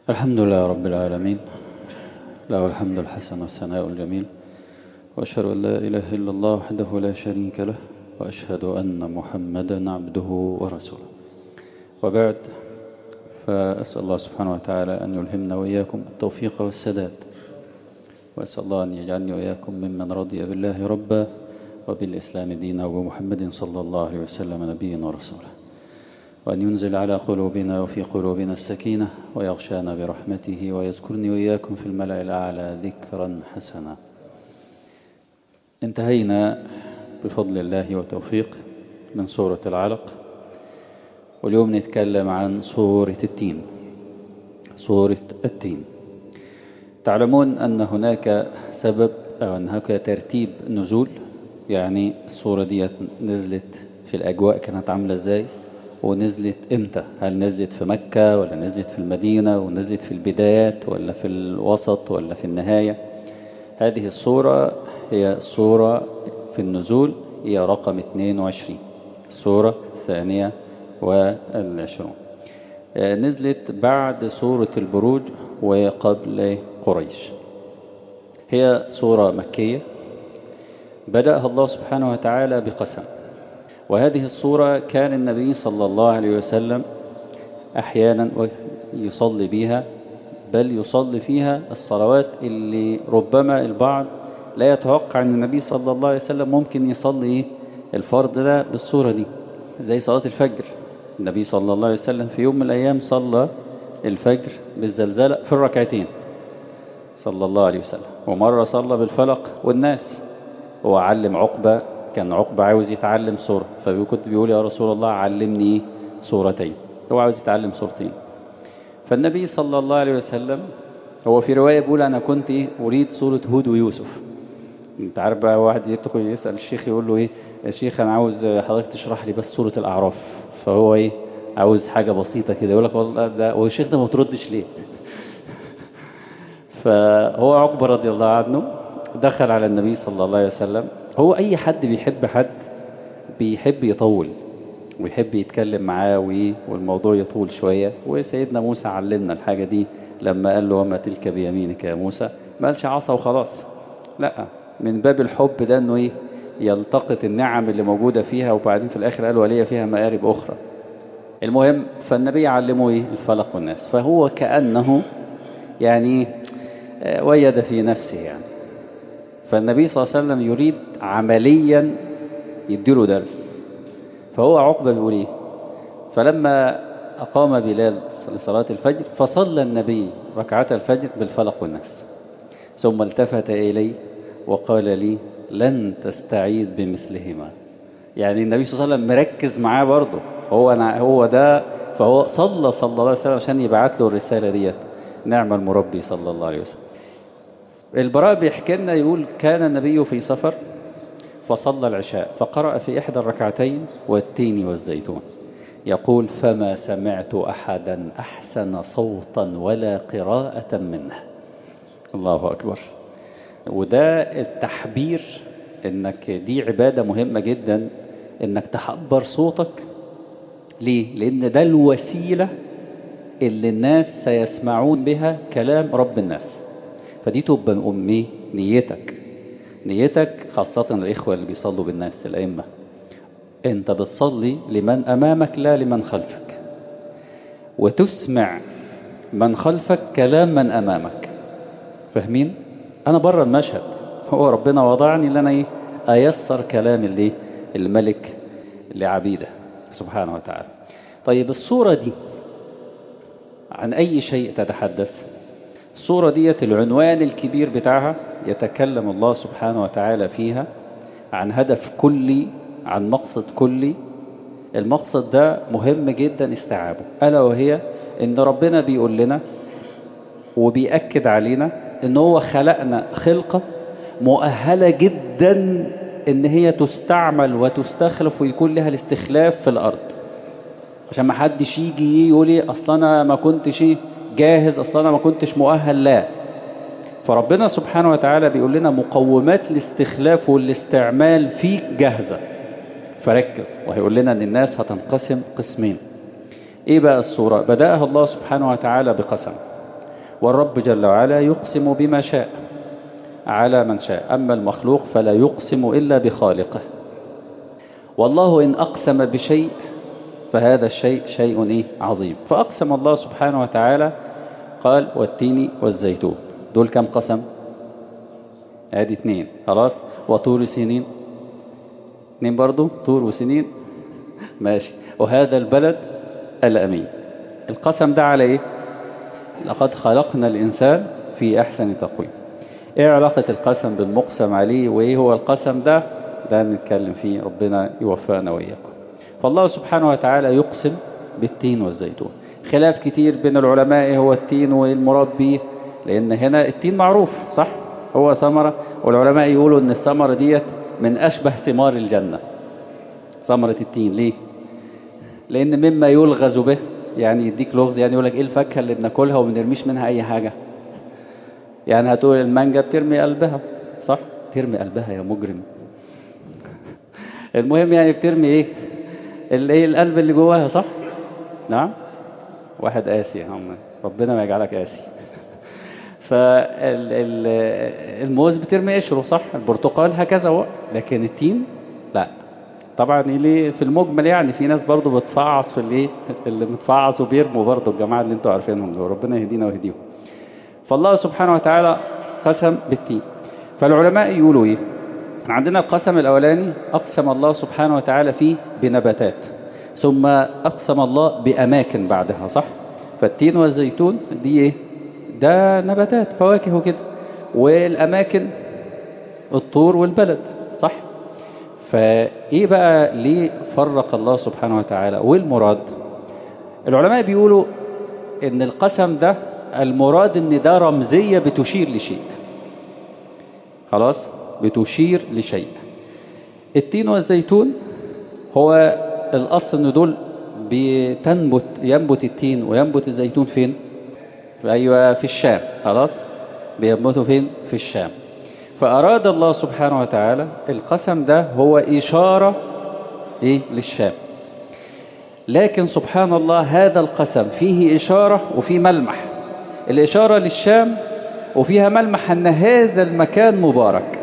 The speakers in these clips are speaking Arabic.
الحمد لله رب العالمين، له الحمد الحسن والثناء الجميل، وأشهد أن لا إله إلا الله وحده لا شريك له، وأشهد أن محمدا عبده ورسوله. وبعد، فأسأل الله سبحانه وتعالى أن يلهمنا وإياكم التوفيق والسداد، وأسأل الله أن يجعلني وإياكم ممن رضي بالله ربا وبالإسلام دينا وبمحمد صلى الله عليه وسلم نبيا ورسولا، وأن ينزل على قلوبنا وفي قلوبنا السكينة ويغشانا برحمته ويذكرني وإياكم في الملأ الأعلى ذكرا حسنا. انتهينا بفضل الله وتوفيق من سورة العلق، واليوم نتكلم عن سورة التين. سورة التين، تعلمون أن هناك سبب أو أن هناك ترتيب نزول، يعني السورة دي نزلت في الأجواء كانت عاملة إزاي، ونزلت إمتى؟ هل نزلت في مكة ولا نزلت في المدينة، ونزلت في البدايات ولا في الوسط ولا في النهاية؟ هذه السورة هي السورة في النزول هي رقم 22، السورة 22 نزلت بعد سورة البروج وقبل قريش. هي سورة مكية بدأها الله سبحانه وتعالى بقسم، وهذه السورة كان النبي صلى الله عليه وسلم أحيانا يصلي بها، بل يصلي فيها الصلوات اللي ربما البعض لا يتوقع أن النبي صلى الله عليه وسلم ممكن يصلي الفرض ده بالسورة دي، زي صلاة الفجر. النبي صلى الله عليه وسلم في يوم من الأيام صلى الفجر بالزلزلة في الركعتين صلى الله عليه وسلم، ومرة صلى بالفلق والناس. هو علم عقبة، كان عقبة عاوز يتعلم سورة، فكنت بيقول يا رسول الله علمني سورتين، هو عاوز يتعلم سورتين. فالنبي صلى الله عليه وسلم هو في رواية بيقول أنا كنت أريد سورة هود ويوسف. انت عارف بقى، واحد يدخل يسأل الشيخ يقول له يا شيخ أنا عاوز حضرتك تشرح لي بس سورة الأعراف، فهو عاوز حاجة بسيطة كده، يقول لك والله ده والشيخ ده ما تردش ليه؟ فهو عقبة رضي الله عنه دخل على النبي صلى الله عليه وسلم. هو أي حد بيحب حد بيحب يطول ويحب يتكلم معاه والموضوع يطول شوية، وسيدنا موسى علمنا الحاجة دي لما قال له وما تلك بيمينك يا موسى، ما قالش عصا وخلاص، لا، من باب الحب ده انه يلتقط النعم اللي موجودة فيها، وبعدين في الآخر قال ولي فيها مآرب أخرى. المهم، فالنبي علمه الفلق والناس، فهو كأنه وجد في نفسه فالنبي صلى الله عليه وسلم يريد عمليا يديله درس. فهو عقبة بيقول فلما أقام بلال لصلاة الفجر فصلى النبي ركعة الفجر بالفلق والناس، ثم التفت إلي وقال لي لن تستعيذ بمثلهما. النبي صلى الله عليه وسلم مركز معاه برضه، هو ده، فهو صلى الله عليه وسلم عشان يبعت له الرسالة ديت. نعم المربي صلى الله عليه وسلم. البراء بيحكي لنا يقول كان النبي في سفر فصلى العشاء فقرأ في إحدى الركعتين والتين والزيتون، يقول فما سمعت أحدا أحسن صوتا ولا قراءة منه. الله أكبر. وده التحبير، إنك دي عبادة مهمة جدا، إنك تحبر صوتك. ليه؟ لأن ده الوسيلة اللي الناس سيسمعون بها كلام رب الناس. فدي تبقى أمي نيتك خاصة الإخوة اللي بيصلوا بالناس الأئمة، أنت بتصلي لمن أمامك لا لمن خلفك، وتسمع من خلفك كلام من أمامك. فاهمين؟ أنا بره المشهد، هو ربنا وضعني لنا أيسر كلام الملك لعبيده سبحانه وتعالى. طيب الصورة دي عن أي شيء تتحدث؟ الصورة ديت العنوان الكبير بتاعها يتكلم الله سبحانه وتعالى فيها عن هدف كلي، عن مقصد كلي. المقصد ده مهم جدا استيعابه، ألا وهي إن ربنا بيقول لنا وبيأكد علينا إن هو خلقنا خلقة مؤهلة جدا إن هي تستعمل وتستخلف ويكون لها الاستخلاف في الأرض، عشان ما حدش يجي يقول لي أصلا أنا ما كنتش جاهز، أصلا أنا ما كنتش مؤهل، لا. فربنا سبحانه وتعالى بيقول لنا مقومات الاستخلاف والاستعمال فيك جاهزة، فركز. وهيقول لنا أن الناس هتنقسم قسمين. إيه بقى الصورة؟ بدأها الله سبحانه وتعالى بقسم، والرب جل وعلا يقسم بما شاء على من شاء، أما المخلوق فلا يقسم إلا بخالقه. والله إن أقسم بشيء فهذا الشيء شيء إيه؟ عظيم. فأقسم الله سبحانه وتعالى قال والتين والزيتون. دول كم قسم؟ ادي 2 خلاص. وطور سنين 2 برضو، طور وسنين ماشي. وهذا البلد الأمين. القسم ده على ايه؟ لقد خلقنا الإنسان في أحسن تقويم. ايه علاقة القسم بالمقسم عليه وايه هو القسم ده؟ ده نتكلم فيه، ربنا يوفقنا وإياكم. فالله سبحانه وتعالى يقسم بالتين والزيتون. خلاف كتير بين العلماء ايه هو التين والمراد به، لأن هنا التين معروف صح، هو ثمرة، والعلماء يقولوا ان الثمرة ديت من أشبه ثمار الجنة، ثمرة التين. ليه؟ لأن مما يلغز به، يعني يديك لغز، يعني يقول لك ايه الفاكهة اللي بناكلها وما نرميش منها أي حاجة؟ يعني هتقول المانجا بترمي قلبها صح؟ ترمي قلبها يا مجرم. المهم يعني بترمي ايه؟ القلب اللي جواها صح؟ نعم. واحد قاسي يا عم، ربنا ما يجعلك قاسي. فالموز بترمي قشره صح، البرتقال هكذا، لكن التين لا. طبعا ليه في المجمل، يعني في ناس برضو بتفعص في الايه، اللي متفعص وبيرموا برضو، الجماعه اللي انتوا عارفينهم دول، ربنا يهدينا ويهديهم. فالله سبحانه وتعالى قسم بالتين. فالعلماء يقولوا ايه؟ عندنا القسم الاولاني اقسم الله سبحانه وتعالى فيه بنباتات، ثم اقسم الله باماكن بعدها صح. فالتين والزيتون دي ايه؟ ده نباتات فواكه وكده، والاماكن الطور والبلد صح. فايه بقى ليه فرق الله سبحانه وتعالى والمراد؟ العلماء بيقولوا ان القسم ده المراد ان ده رمزية بتشير لشيء، خلاص بتشير لشيء. التين والزيتون هو الاصل ان دول ينبت التين وينبت الزيتون فين؟ ايوه في الشام، خلاص بينبتوا فين؟ في الشام. فاراد الله سبحانه وتعالى القسم ده هو اشارة ايه؟ للشام. لكن سبحان الله هذا القسم فيه اشارة وفيه ملمح. الاشارة للشام وفيها ملمح ان هذا المكان مبارك،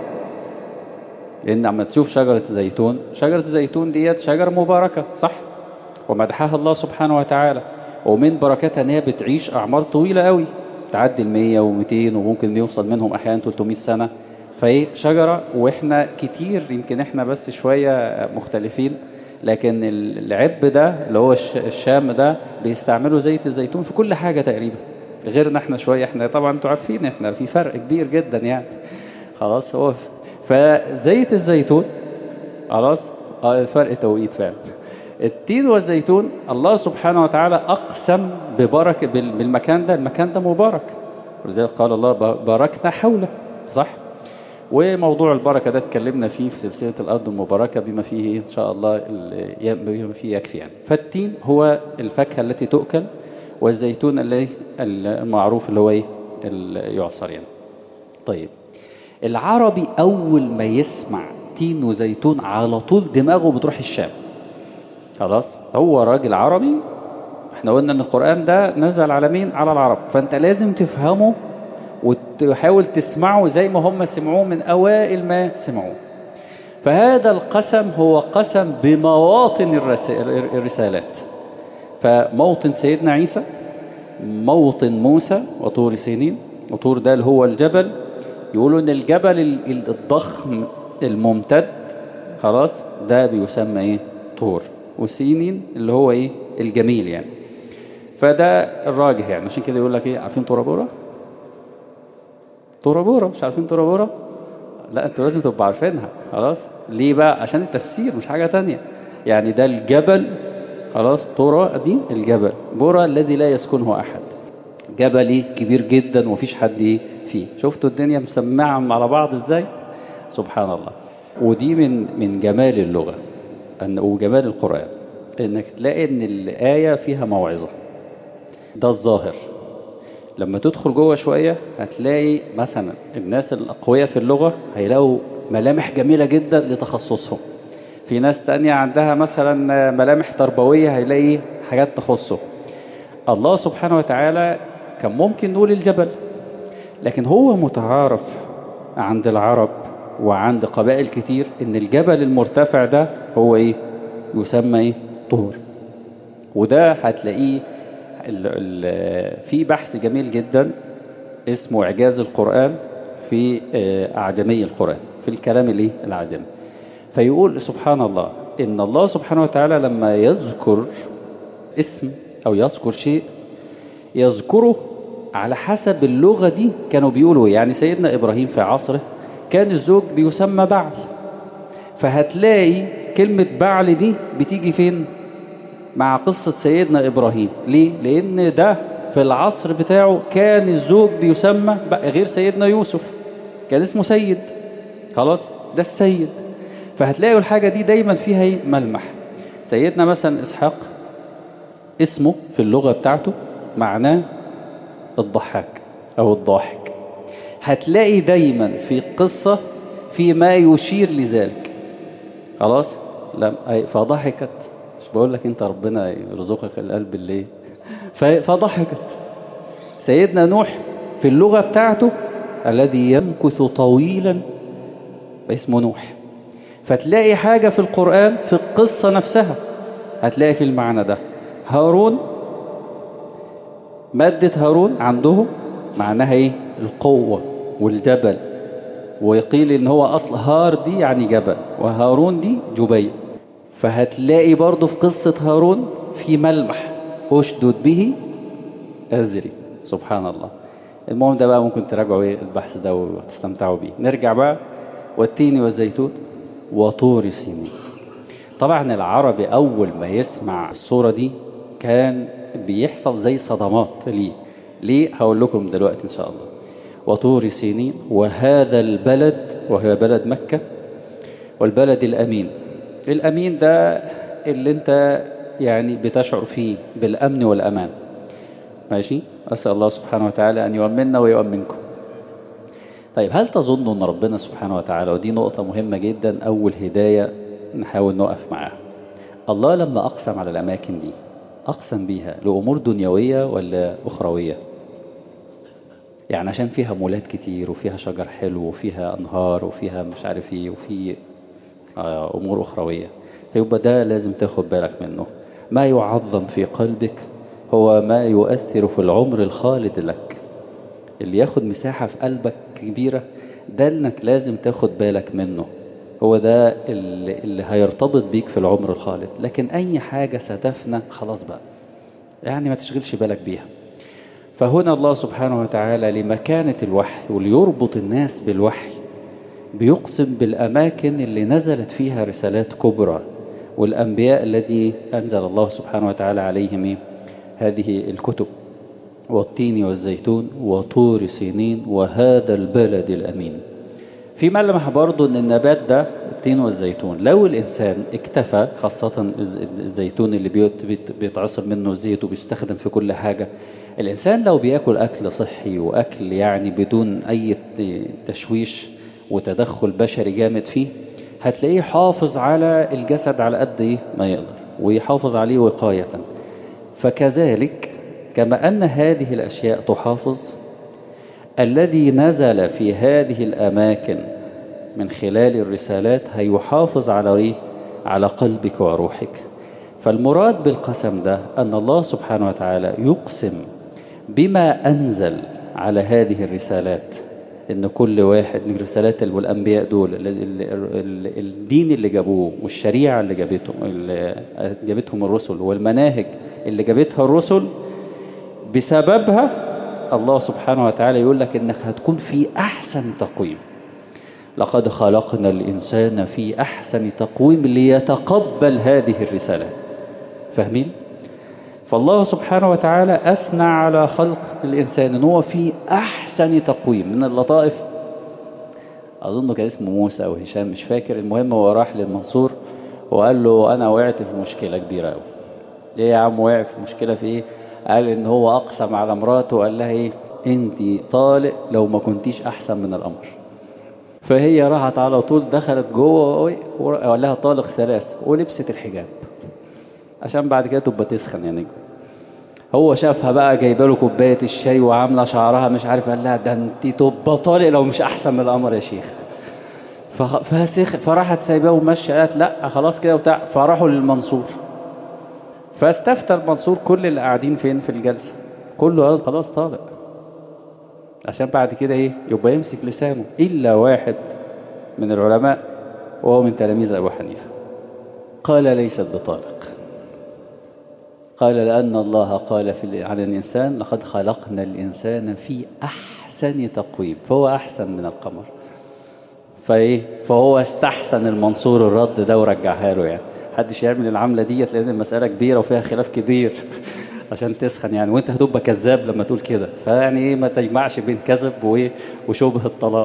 لان عم تشوف شجرة الزيتون، شجرة الزيتون ديت شجرة مباركة صح، ومدحها الله سبحانه وتعالى، ومن بركاتها ان هي بتعيش اعمار طويلة قوي، تعدي 100 و200 وممكن يوصل منهم احيانا 300 سنة. فهي شجرة، واحنا كتير يمكن احنا بس شوية مختلفين، لكن العب ده اللي هو الشام ده بيستعملوا زيت الزيتون في كل حاجة تقريبا، غيرنا احنا شوية. احنا طبعا انتوا عارفين احنا في فرق كبير جدا يعني، خلاص. هو فزيت الزيتون خلاص فرق توقيت فعلا. التين والزيتون الله سبحانه وتعالى أقسم ببركة بالمكان ده، المكان ده مبارك، ولذلك قال الله باركنا حوله صح. وموضوع البركة ده اتكلمنا فيه في سلسلة الأرض المباركة بما فيه إن شاء الله بما فيه يكفي يعني. فالتين هو الفاكهة التي تؤكل، والزيتون اللي المعروف اللي هو اللي يعصر يعني. طيب العربي أول ما يسمع تين وزيتون على طول دماغه بتروح الشام، خلاص. هو راجل عربي، احنا قلنا ان القرآن ده نزل على مين؟ على العرب، فانت لازم تفهمه وتحاول تسمعه زي ما هم سمعوه من اوائل ما سمعوه. فهذا القسم هو قسم بمواطن الرسالات. فموطن سيدنا عيسى، موطن موسى، وطور سينين. وطور ده اللي هو الجبل، يقولوا ان الجبل الضخم الممتد خلاص ده بيسمى ايه؟ طور. وسينين اللي هو ايه؟ الجميل يعني. فده الراجح يعني، عشان كده يقول لك ايه؟ عارفين طورا بورا؟ طورا بورا مش عارفين طورا بورا؟ لا انتوا لازم تبقوا عارفينها، خلاص. ليه بقى؟ عشان التفسير مش حاجة تانية يعني. ده الجبل خلاص، طورا دي الجبل، بورا الذي لا يسكنه احد. جبل كبير جدا ومفيش حد فيه. شفتوا الدنيا مسمعة على بعض ازاي؟ سبحان الله. ودي من جمال اللغة وجمال القرآن، انك تلاقي ان الآية فيها موعظة، ده الظاهر. لما تدخل جوه شوية هتلاقي مثلا الناس الأقوياء في اللغة هيلاقوا ملامح جميلة جدا لتخصصهم. في ناس تانية عندها مثلا ملامح تربوية هيلاقي حاجات تخصه. الله سبحانه وتعالى كان ممكن نقول الجبل، لكن هو متعارف عند العرب وعند قبائل كتير ان الجبل المرتفع ده هو ايه؟ يسمى ايه؟ طور. وده هتلاقيه في بحث جميل جدا اسمه إعجاز القرآن في أعجمي القرآن، في الكلام الايه؟ العجمي. فيقول سبحان الله إن الله سبحانه وتعالى لما يذكر اسم أو يذكر شيء يذكره على حسب اللغة دي كانوا بيقولوا. يعني سيدنا إبراهيم في عصره كان الزوج بيسمى بعل، فهتلاقي كلمة بعل دي بتيجي فين؟ مع قصة سيدنا إبراهيم. ليه؟ لأن ده في العصر بتاعه كان الزوج بيسمى غير سيدنا يوسف، كان اسمه سيد، خلاص ده السيد. فهتلاقوا الحاجة دي دايما فيها ملمح. سيدنا مثلا إسحاق اسمه في اللغة بتاعته معناه الضحاك أو الضاحك. هتلاقي دايما في قصة في ما يشير لذلك، خلاص. فضحكت، مش بقول لك انت ربنا يرزقك القلب اللي فضحكت. سيدنا نوح في اللغة بتاعته الذي يمكث طويلا اسمه نوح. فتلاقي حاجة في القرآن في القصة نفسها هتلاقي في المعنى ده. هارون، مادة هارون عنده معناها ايه؟ القوة والجبل. ويقيل ان هو اصل هار دي يعني جبل، وهارون دي جبيل. فهتلاقي برضو في قصة هارون في ملمح اشدد به أزري. سبحان الله. المهم ده بقى ممكن تراجعوا البحث ده وتستمتعوا بيه. نرجع بقى والتين والزيتون وطور سينين. طبعا العربي أول ما يسمع الصورة دي كان بيحصل زي صدمات. ليه؟ هقول لكم دلوقتي إن شاء الله. وطور سينين وهذا البلد، وهو بلد مكة، والبلد الأمين. الأمين ده اللي انت يعني بتشعر فيه بالأمن والأمان، ماشي؟ أسأل الله سبحانه وتعالى أن يؤمننا ويؤمنكم. طيب هل تظن أن ربنا سبحانه وتعالى، ودي نقطة مهمة جدا، أول هداية نحاول نقف معاها، الله لما أقسم على الأماكن دي أقسم بيها لأمور دنيوية ولا أخروية؟ يعني عشان فيها مولات كتير وفيها شجر حلو وفيها أنهار وفيها مش عارف ايه وفي أمور أخروية، فيبقى ده لازم تاخد بالك منه. ما يعظم في قلبك هو ما يؤثر في العمر الخالد لك. اللي ياخد مساحة في قلبك كبيرة ده انك لازم تاخد بالك منه، هو ده اللي هيرتبط بيك في العمر الخالد. لكن أي حاجة ستفنى خلاص بقى، يعني ما تشغلش بالك بيها. فهنا الله سبحانه وتعالى لمكانة الوحي وليربط الناس بالوحي بيقسم بالأماكن اللي نزلت فيها رسالات كبرى، والأنبياء الذي أنزل الله سبحانه وتعالى عليهم هذه الكتب. والتين والزيتون وطور سينين وهذا البلد الأمين. في ملمح برضو أن النبات ده التين والزيتون لو الإنسان اكتفى، خاصة الزيتون اللي بيتعصر منه الزيت وبيستخدم في كل حاجة، الإنسان لو بيأكل أكل صحي وأكل يعني بدون أي تشويش وتدخل بشري جامد فيه، هتلاقيه حافظ على الجسد على قد ما يقدر ويحافظ عليه وقاية. فكذلك كما أن هذه الأشياء تحافظ، الذي نزل في هذه الأماكن من خلال الرسالات هيحافظ على قلبك وروحك. فالمراد بالقسم ده أن الله سبحانه وتعالى يقسم بما أنزل على هذه الرسالات، إن كل واحد من الرسالات والأنبياء دول الدين اللي جابوه والشريعة اللي جابتهم الرسل والمناهج اللي جابتها الرسل، بسببها الله سبحانه وتعالى يقول لك إنك هتكون في أحسن تقويم. لقد خلقنا الإنسان في أحسن تقويم ليتقبل هذه الرسالة. فاهمين؟ فالله سبحانه وتعالى أثنى على خلق الإنسان إن هو في أحسن تقويم. من اللطائف أظن كان اسمه موسى أو هشام مش فاكر، المهم هو راح للمنصور وقال له أنا وقعت في مشكلة كبيرة أوي. إيه يا عم وقع في مشكلة في إيه؟ قال إن هو أقسم على مراته وقال لها إيه؟ أنت طالق لو ما كنتيش أحسن من الأمر. فهي راحت على طول دخلت جوه وقال لها طالق 3 ولبست الحجاب عشان بعد كده تبقى تسخن يعني. هو شافها بقى جايبه له كوبايه الشاي وعامله شعرها مش عارف، قال لها ده انت تبقى طالق لو مش احسن من القمر يا شيخ. فراحت سايباه وماشيه، قالت لا خلاص كده وبتاع. فراحوا للمنصور، فاستفتى المنصور كل اللي قاعدين فين في الجلسه، كله قال خلاص طالق، عشان بعد كده ايه يبقى يمسك لسانه، الا واحد من العلماء وهو من تلاميذ ابو حنيفه قال ليست بطالق. قال لأن الله قال عن الإنسان لقد خلقنا الإنسان في أحسن تقويم، فهو أحسن من القمر. فهو استحسن المنصور الرد ده ورجعها له. يعني محدش يعمل العملة ديت، لأن المسألة كبيرة وفيها خلاف كبير عشان تسخن يعني، وانت هتبقى كذاب لما تقول كده. فيعني ايه، ما تجمعش بين كذب وشبه الطلاق.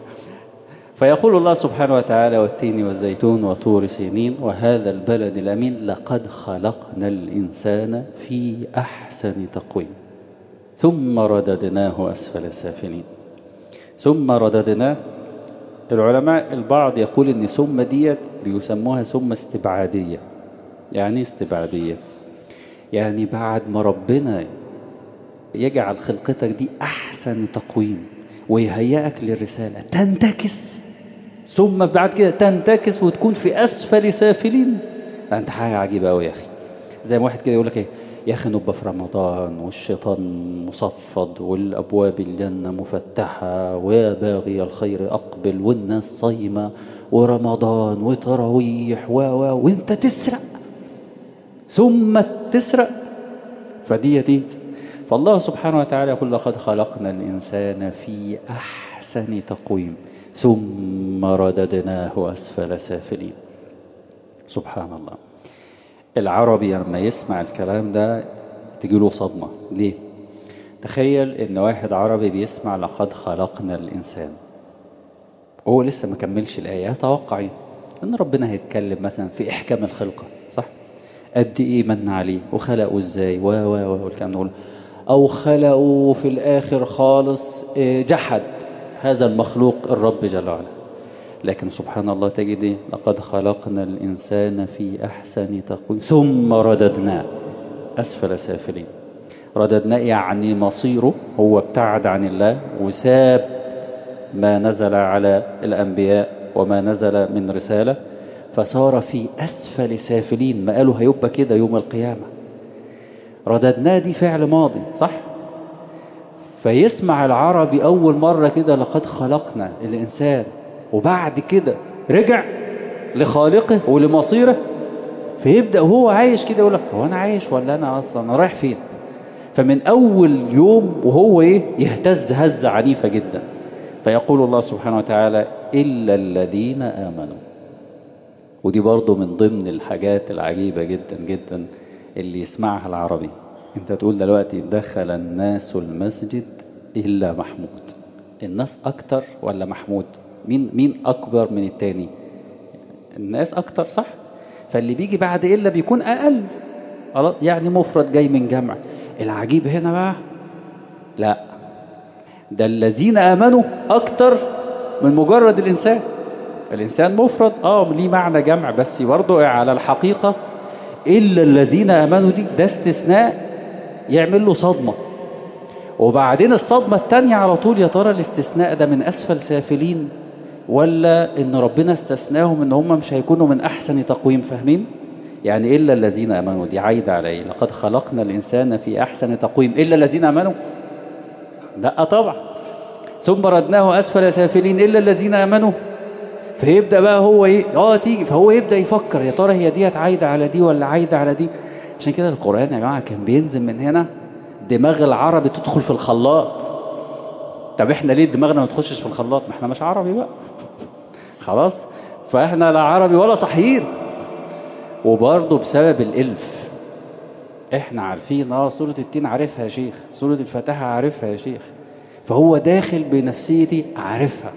فيقول الله سبحانه وتعالى والتين والزيتون وطور سينين وهذا البلد الأمين لقد خلقنا الإنسان في أحسن تقويم ثم رددناه أسفل سافلين. ثم رددناه، العلماء البعض يقول إن ثم ديت بيسموها ثم استبعادية. يعني استبعادية يعني بعد ما ربنا يجعل خلقتك دي أحسن تقويم ويهيئك للرسالة تنتكس، ثم بعد كده تنتكس وتكون في أسفل سافلين. أنت حاجة عجيبة أوي يا أخي. زي ما واحد كده يقول لك إيه يا أخي، نبقى في رمضان والشيطان مصفد والأبواب الجنة مفتحة ويا باغي الخير أقبل والناس صايمة ورمضان وتراويح وانت تسرق ثم تسرق. فدي فالله سبحانه وتعالى يقول لقد خلقنا الإنسان في أحسن تقويم ثم رددناه أسفل سافلين. سبحان الله. العربي لما يسمع الكلام ده تجيله صدمة. ليه؟ تخيل ان واحد عربي بيسمع لقد خلقنا الإنسان، هو لسه ما كملش الآية، يتوقع ان ربنا هيتكلم مثلا في إحكام الخلقة، صح؟ قد ايه من عليه وخلقوا ازاي والكلام نقول، او خلقوا في الآخر خالص جحد هذا المخلوق الرب جل وعلا. لكن سبحان الله تجد إيه؟ لقد خلقنا الإنسان في أحسن تقويم ثم رددناه أسفل سافلين. رددناه يعني مصيره هو ابتعد عن الله وساب ما نزل على الأنبياء وما نزل من رسالة، فصار في أسفل سافلين. ما قالوا هيبقى كده يوم القيامة. رددناه دي فعل ماضي، صح؟ فيسمع العربي أول مرة كده لقد خلقنا الإنسان، وبعد كده رجع لخالقه ولمصيره، فيبدأ وهو عايش كده يقول لك هو أنا عايش ولا أنا أصلا أنا رايح فين؟ فمن أول يوم وهو يهتز هزة عنيفة جدا. فيقول الله سبحانه وتعالى إلا الذين آمنوا. ودي برضو من ضمن الحاجات العجيبة جدا جدا اللي يسمعها العربي. انت تقول دلوقتي دخل الناس المسجد إلا محمود. الناس أكتر ولا محمود؟ مين أكبر من التاني؟ الناس أكتر، صح؟ فاللي بيجي بعد إلا بيكون أقل، يعني مفرد جاي من جمع. العجيب هنا بقى لا، ده الذين آمنوا أكتر من مجرد الإنسان. الإنسان مفرد ليه معنى جمع، بس برضه على الحقيقة إلا الذين آمنوا ده استثناء يعمل له صدمة. وبعدين الصدمة التانية على طول، يا ترى الاستثناء ده من أسفل سافلين ولا إن ربنا استثناهم إن هم مش هيكونوا من أحسن تقويم؟ فاهمين؟ يعني إلا الذين آمنوا دي عايدة على إيه؟ لقد خلقنا الإنسان في أحسن تقويم إلا الذين آمنوا؟ لا طبعا. ثم ردناه أسفل سافلين إلا الذين آمنوا. فيبدأ بقى هو تيجي، فهو يبدأ يفكر يا ترى هي ديت عايدة على دي ولا عايدة على دي. عشان كده القرآن يا جماعة كان بينزل من هنا دماغ العربي تدخل في الخلاط. طب احنا ليه دماغنا ما تخشش في الخلاط؟ ما احنا مش عربي بقى خلاص. فاحنا لا عربي ولا صحيين. وبرضه بسبب الإلف احنا عارفين سورة التين عارفها يا شيخ، سورة الفاتحة عارفها يا شيخ، فهو داخل بنفسيتي عارفها.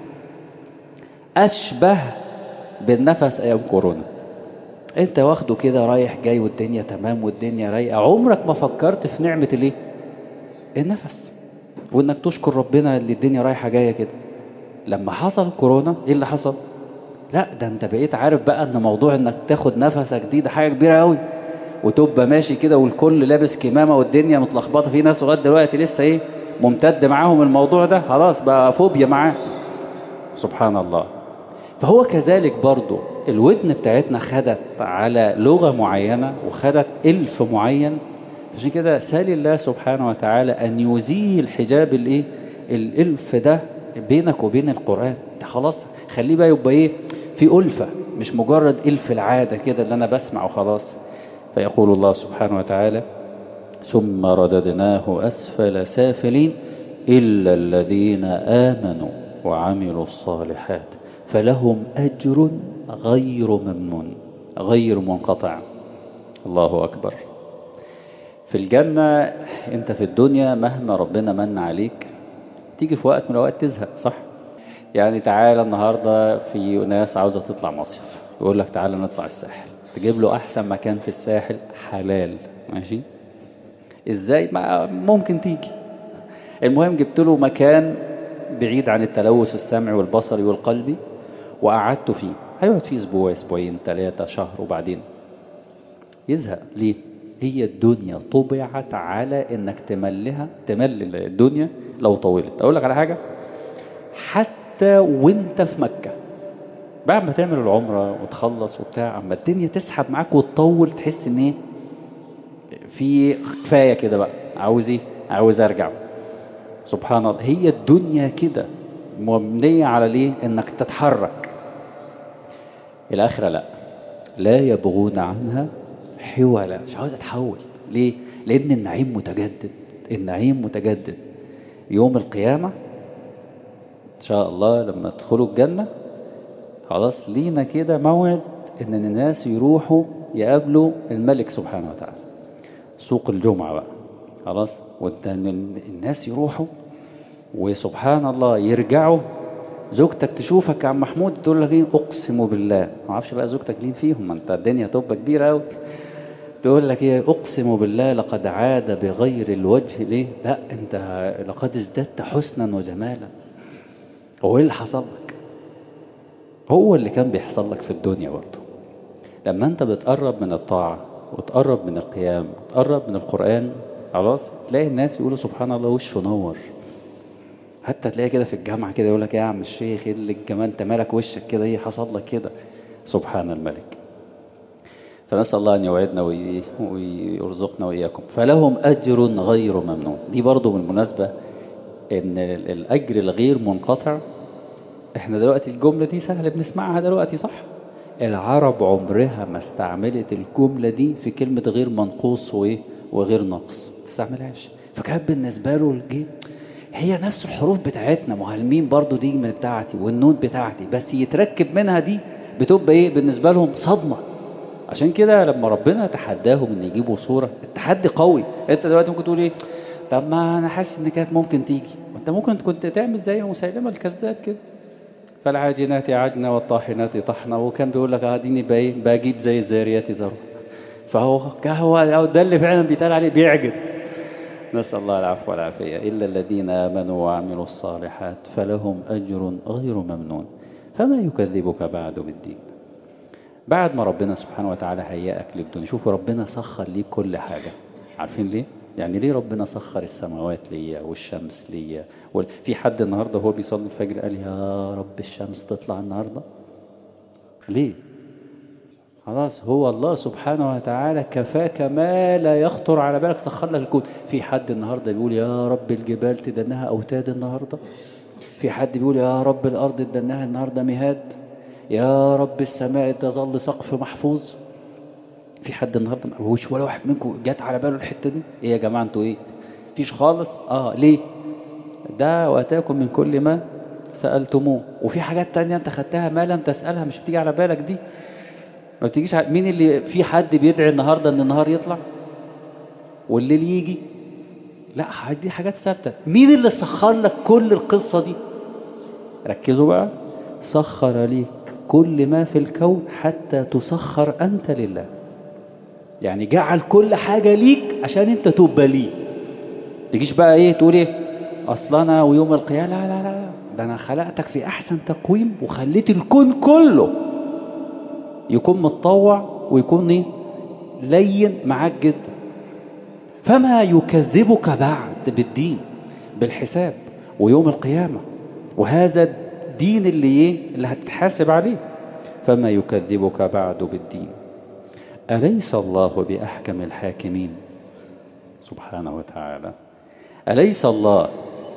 أشبه بالنفس أيام كورونا، انت واخده كده رايح جاي والدنيا تمام والدنيا رايقة، عمرك ما فكرت في نعمة النفس، وانك تشكر ربنا اللي الدنيا رايحة جاية كده. لما حصل كورونا ايه اللي حصل؟ لا ده انت بقيت عارف بقى ان موضوع انك تاخد نفسك دي ده حاجة كبيرة قوي. وتبقى ماشي كده والكل لابس كمامة والدنيا متلخبطة. في ناس لغاية دلوقتي لسه ايه ممتد معاهم الموضوع ده، خلاص بقى فوبيا معاه. سبحان الله. فهو كذلك برضو الودن بتاعتنا خدت على لغة معينة وخدت ألف معين. عشان كده سال الله سبحانه وتعالى أن يزيل حجاب الايه الألف ده بينك وبين القرآن. انت خلاص خليه بقى يبقى ايه في ألفة، مش مجرد ألف العادة كده اللي أنا بسمع وخلاص. فيقول الله سبحانه وتعالى ثم رددناه أسفل سافلين إلا الذين آمنوا وعملوا الصالحات فلهم أجر غير ممنون غير منقطع. الله أكبر. في الجنة انت في الدنيا مهما ربنا من عليك تيجي في وقت من الأوقات تزهق، صح؟ يعني تعالى النهاردة في ناس عاوزة تطلع مصيف، يقول لك تعالى نطلع الساحل، تجيب له أحسن مكان في الساحل حلال، ماشي؟ ازاي؟ ما ممكن تيجي. المهم جبت له مكان بعيد عن التلوث السمعي والبصري والقلبي وقعدته فيه، هيقعد فيه اسبوع اسبوعين 3 شهر وبعدين يزهق. ليه؟ هي الدنيا طبعت على انك تمل الدنيا لو طولت. اقول لك على حاجة، حتى وانت في مكة بعد ما تعمل العمرة وتخلص وبتاع، اما الدنيا تسحب معاك وتطول تحس ان ايه في كفاية كده بقى، عاوز ايه؟ عاوز ارجع. سبحان الله. هي الدنيا كده مبنية على ليه؟ انك تتحرك. الآخرة لا، لا يبغون عنها حولا، مش عاوز اتحول. ليه؟ لان النعيم متجدد، النعيم متجدد. يوم القيامة ان شاء الله لما تدخلوا الجنة خلاص لينا كده موعد ان الناس يروحوا يقابلوا الملك سبحانه وتعالى. سوق الجمعة بقى خلاص، والناس يروحوا وسبحان الله يرجعوا. زوجتك تشوفك يا عم محمود تقول لك ايه؟ اقسم بالله، ما اعرفش بقى زوجتك لين فيهم، ما انت الدنيا تبقى كبيره قوي. تقول لك ايه؟ اقسم بالله لقد عاد بغير الوجه. ليه؟ لا انت لقد ازددت حسنا وجمالا. هو ايه اللي حصل لك؟ هو اللي كان بيحصل لك في الدنيا برضه. لما انت بتقرب من الطاعه وتقرب من القيام وتقرب من القرآن خلاص تلاقي الناس يقولوا سبحان الله وشه نور. حتى تلاقي كده في الجامعة كده يقول لك يا عم الشيخ ايه اللي كمان انت مالك وشك كده، ايه حصل لك كده؟ سبحان الملك. فنسأل الله أن يوعدنا ويرزقنا وإياكم. فلهم أجر غير ممنون. دي برضو بالمناسبة إن الأجر الغير منقطع. إحنا دلوقتي الجملة دي سهلة بنسمعها دلوقتي، صح؟ العرب عمرها ما استعملت الجملة دي في كلمة غير منقوص وغير ناقص، ما استعملهاش. فكانت بالنسبة له الجيم هي نفس الحروف بتاعتنا، ما الميم برضو دي من بتاعتي والنون بتاعتي، بس يتركب منها دي بتبقى ايه بالنسبة لهم؟ صدمة. عشان كده لما ربنا تحداهم ان يجيبوا صورة، التحدي قوي. انت دلوقتي ممكن تقول ايه؟ طب ما انا حاسس ان كانت ممكن تيجي، وانت ممكن كنت تعمل زي مسيلمة الكذاب كده، فالعاجنات عجنة والطاحنات طحنة، وكان بيقول لك اديني بجيب زي الذاريات ذروة. فهو ده اللي فعلا بيتقال عليه بيعجب. نسأل الله العفو والعافية. إلا الذين آمنوا وعملوا الصالحات فلهم أجر غير ممنون. فما يكذبك بعد بالدين؟ بعد ما ربنا سبحانه وتعالى هيأك للدنيا. شوفوا ربنا سخر ليك كل حاجة. عارفين ليه؟ يعني ليه ربنا سخر السماوات ليا والشمس ليا في حد النهاردة هو بيصلي الفجر قال يا رب الشمس تطلع النهاردة؟ ليه؟ خلاص هو الله سبحانه وتعالى كفاك ما لا يخطر على بالك، سخر لك الكون. في حد النهاردة بيقول يا رب الجبال تدنها أوتاد النهاردة؟ في حد بيقول يا رب الأرض تدنها النهاردة مهاد؟ يا رب السماء تظل سقف محفوظ؟ في حد النهاردة ما هوش ولا واحد منكم جات على باله الحتة دي؟ ايه يا جماعة انتوا ايه؟ فيش خالص؟ ليه؟ ده واتاكم من كل ما سألتموه. وفي حاجات تانية انت خدتها ما لم تسألها، مش بتيجي على بالك دي، ما بتيجيش مين اللي في حد بيدعي النهاردة ان النهار يطلع والليل يجي؟ لا، دي حاجات ثابتة. مين اللي سخر لك كل القصة دي؟ ركزوا بقى. سخر ليك كل ما في الكون حتى تسخر أنت لله. يعني جعل كل حاجة ليك عشان انت تبقى ليه. تجيش بقى ايه تقول ايه اصلا انا ويوم القيامة؟ لا لا لا، ده انا خلقتك في احسن تقويم وخليت الكون كله يكون متطوع ويكون ايه لين معاك جدا. فما يكذبك بعد بالدين، بالحساب ويوم القيامة، وهذا الدين اللي هتتحاسب عليه. فما يكذبك بعد بالدين، أليس الله بأحكم الحاكمين سبحانه وتعالى؟ أليس الله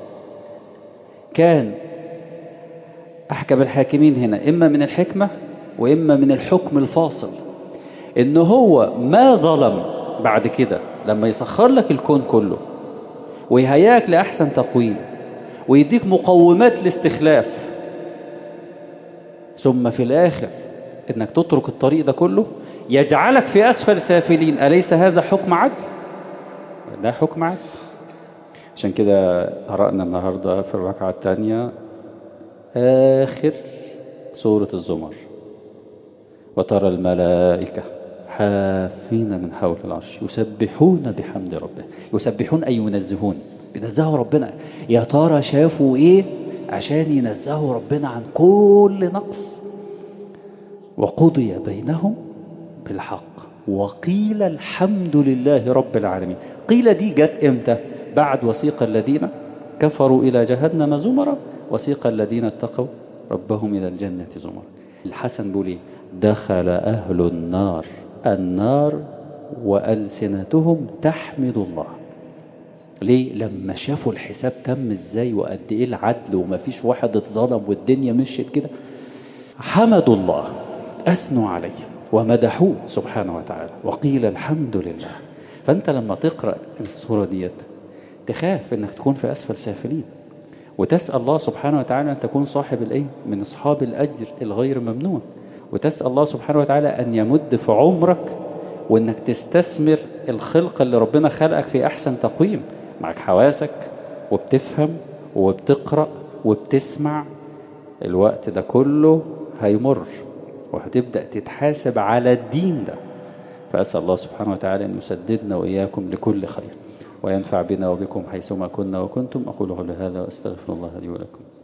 كان أحكم الحاكمين هنا إما من الحكمة وإما من الحكم الفاصل، إن هو ما ظلم بعد كده لما يسخر لك الكون كله ويهياك لأحسن تقويم ويديك مقومات الاستخلاف، ثم في الآخر إنك تترك الطريق ده كله يجعلك في أسفل سافلين. أليس هذا حكم عدل؟ ده حكم عدل. عشان كده قرأنا النهاردة في الركعة الثانية آخر سورة الزمر: وترى الملائكة حافين من حول العرش يسبحون بحمد ربه. يسبحون أي ينزهون، بينزهوا ربنا. يا ترى شافوا إيه عشان ينزهوا ربنا عن كل نقص؟ وقضي بينهم بالحق وقيل الحمد لله رب العالمين. قيل دي جت إمتى؟ بعد وسيق الذين كفروا إلى جهنم زمرا وسيق الذين اتقوا ربهم إلى الجنة زمرا. الحسن بيقول إيه؟ دخل أهل النار وألسنتهم تحمد الله. ليه؟ لما شافوا الحساب تم إزاي وقد إيه العدل وما فيش واحد اتظلم والدنيا مشيت كده، حمدوا الله، أثنوا عليه ومدحوه سبحانه وتعالى وقيل الحمد لله. فأنت لما تقرأ السورة ديت تخاف إنك تكون في أسفل سافلين، وتسأل الله سبحانه وتعالى أن تكون صاحب الأي من أصحاب الأجر الغير ممنون، وتسأل الله سبحانه وتعالى أن يمد في عمرك وأنك تستثمر الخلق اللي ربنا خلقك في أحسن تقويم، معك حواسك وبتفهم وبتقرأ وبتسمع. الوقت ده كله هيمر وهتبدأ تتحاسب على الدين ده. فأسأل الله سبحانه وتعالى أن يسددنا وإياكم لكل خير وينفع بنا وبكم حيثما كنا وكنتم. أقول قولي هذا وأستغفر الله لي ولكم.